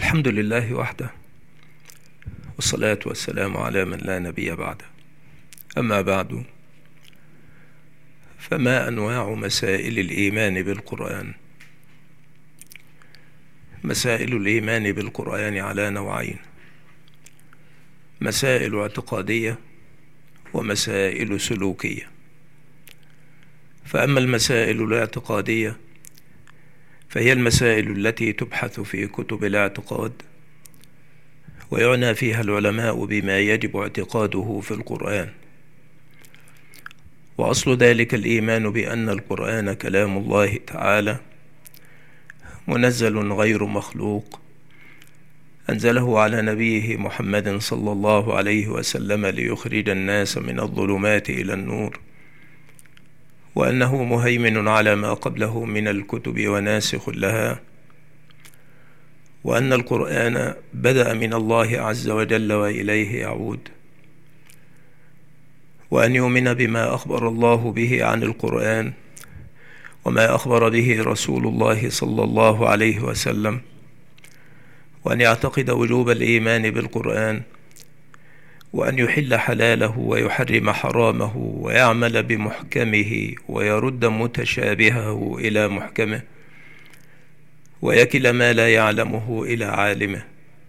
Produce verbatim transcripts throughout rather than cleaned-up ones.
الحمد لله وحده، والصلاة والسلام على من لا نبي بعده. أما بعد، فما أنواع مسائل الإيمان بالقرآن؟ مسائل الإيمان بالقرآن على نوعين: مسائل اعتقادية ومسائل سلوكية. فأما المسائل الاعتقادية فهي المسائل التي تبحث في كتب الاعتقاد، ويعنى فيها العلماء بما يجب اعتقاده في القرآن. وأصل ذلك الإيمان بأن القرآن كلام الله تعالى منزل غير مخلوق، أنزله على نبيه محمد صلى الله عليه وسلم ليخرج الناس من الظلمات إلى النور، وأنه مهيمن على ما قبله من الكتب وناسخ لها، وأن القرآن بدأ من الله عز وجل وإليه يعود، وأن يؤمن بما أخبر الله به عن القرآن وما أخبر به رسول الله صلى الله عليه وسلم، وأن يعتقد وجوب الإيمان بالقرآن، وأن يحل حلاله ويحرم حرامه، ويعمل بمحكمه ويرد متشابهه إلى محكمه، ويكل ما لا يعلمه إلى عالمه.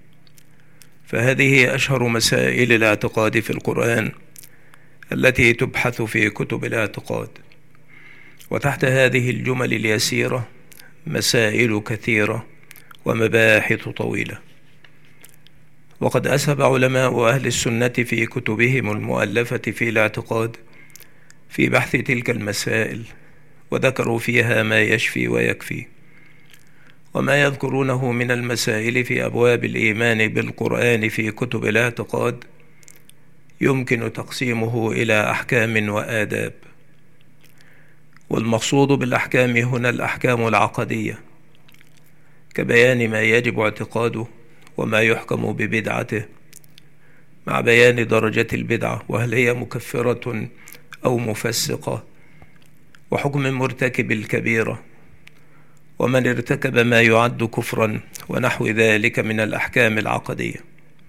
فهذه أشهر مسائل الاعتقاد في القرآن التي تبحث في كتب الاعتقاد. وتحت هذه الجمل اليسيرة مسائل كثيرة ومباحث طويلة. وقد أسهب علماء أهل السنة في كتبهم المؤلفة في الاعتقاد في بحث تلك المسائل، وذكروا فيها ما يشفي ويكفي. وما يذكرونه من المسائل في أبواب الإيمان بالقرآن في كتب الاعتقاد يمكن تقسيمه إلى أحكام وآداب. والمقصود بالأحكام هنا الأحكام العقدية، كبيان ما يجب اعتقاده وما يحكم ببدعته، مع بيان درجة البدعة وهل هي مكفرة أو مفسقة، وحكم مرتكب الكبيرة، ومن ارتكب ما يعد كفرا، ونحو ذلك من الأحكام العقدية.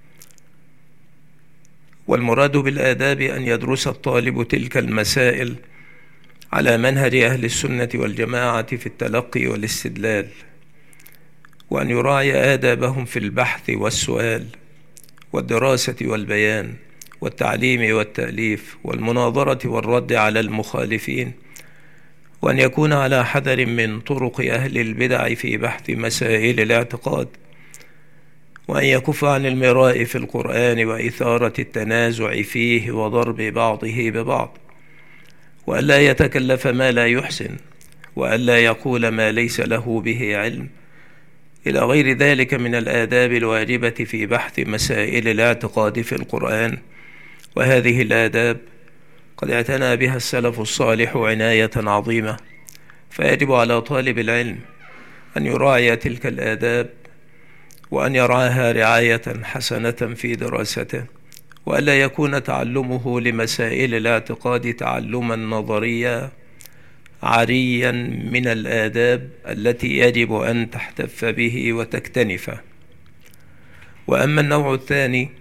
والمراد بالآداب أن يدرس الطالب تلك المسائل على منهج أهل السنة والجماعة في التلقي والاستدلال، وأن يراعي آدابهم في البحث والسؤال والدراسة والبيان والتعليم والتأليف والمناظرة والرد على المخالفين، وأن يكون على حذر من طرق أهل البدع في بحث مسائل الاعتقاد، وأن يكف عن المراء في القرآن وإثارة التنازع فيه وضرب بعضه ببعض، وألا يتكلف ما لا يحسن، وألا يقول ما ليس له به علم، إلى غير ذلك من الآداب الواجبة في بحث مسائل الاعتقاد في القرآن. وهذه الآداب قد اعتنى بها السلف الصالح عناية عظيمة، فيجب على طالب العلم أن يراعي تلك الآداب، وأن يرعاها رعاية حسنة في دراسته، وألا يكون تعلمه لمسائل الاعتقاد تعلما نظريا عاريا من الآداب التي يجب أن تحتف به وتكتنفه. وأما النوع الثاني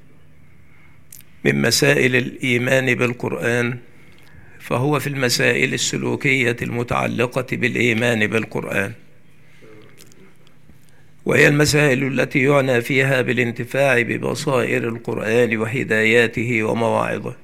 من مسائل الإيمان بالقرآن فهو في المسائل السلوكية المتعلقة بالإيمان بالقرآن، وهي المسائل التي يعنى فيها بالانتفاع ببصائر القرآن وهداياته ومواعظه،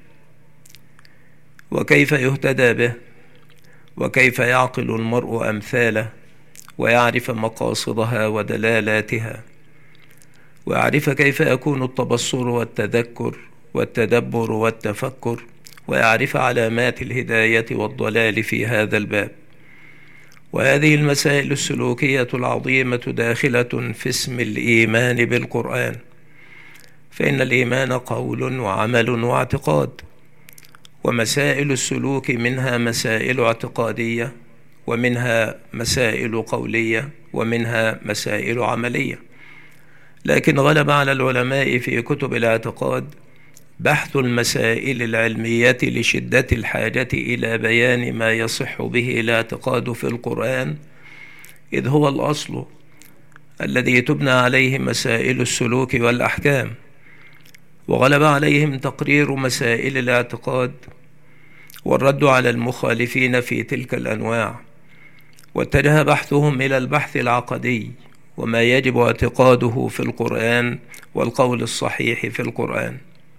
وكيف يهتدى به، وكيف يعقل المرء أمثاله ويعرف مقاصدها ودلالاتها، ويعرف كيف يكون التبصر والتذكر والتدبر والتفكر، ويعرف علامات الهداية والضلال في هذا الباب. وهذه المسائل السلوكية العظيمة داخلة في اسم الإيمان بالقرآن، فإن الإيمان قول وعمل واعتقاد، ومسائل السلوك منها مسائل اعتقادية، ومنها مسائل قولية، ومنها مسائل عملية. لكن غلب على العلماء في كتب الاعتقاد بحث المسائل العلمية لشدة الحاجة إلى بيان ما يصح به الاعتقاد في القرآن، إذ هو الأصل الذي تبنى عليه مسائل السلوك والأحكام، وغلب عليهم تقرير مسائل الاعتقاد والرد على المخالفين في تلك الأنواع، واتجه بحثهم إلى البحث العقدي وما يجب اعتقاده في القرآن والقول الصحيح في القرآن.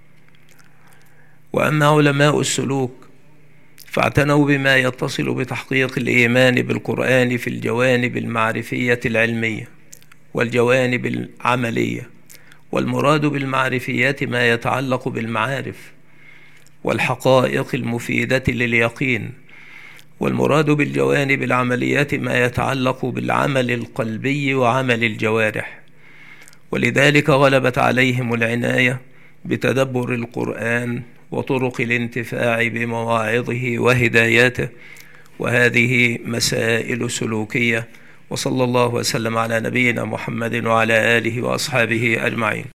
وأما علماء السلوك فاعتنوا بما يتصل بتحقيق الإيمان بالقرآن في الجوانب المعرفية العلمية والجوانب العملية، والمراد بالمعرفيات ما يتعلق بالمعارف والحقائق المفيدة لليقين، والمراد بالجوانب العملية ما يتعلق بالعمل القلبي وعمل الجوارح. ولذلك غلبت عليهم العناية بتدبر القرآن وطرق الانتفاع بمواعظه وهداياته، وهذه مسائل سلوكية. وصلى الله وسلم على نبينا محمد وعلى آله وأصحابه أجمعين.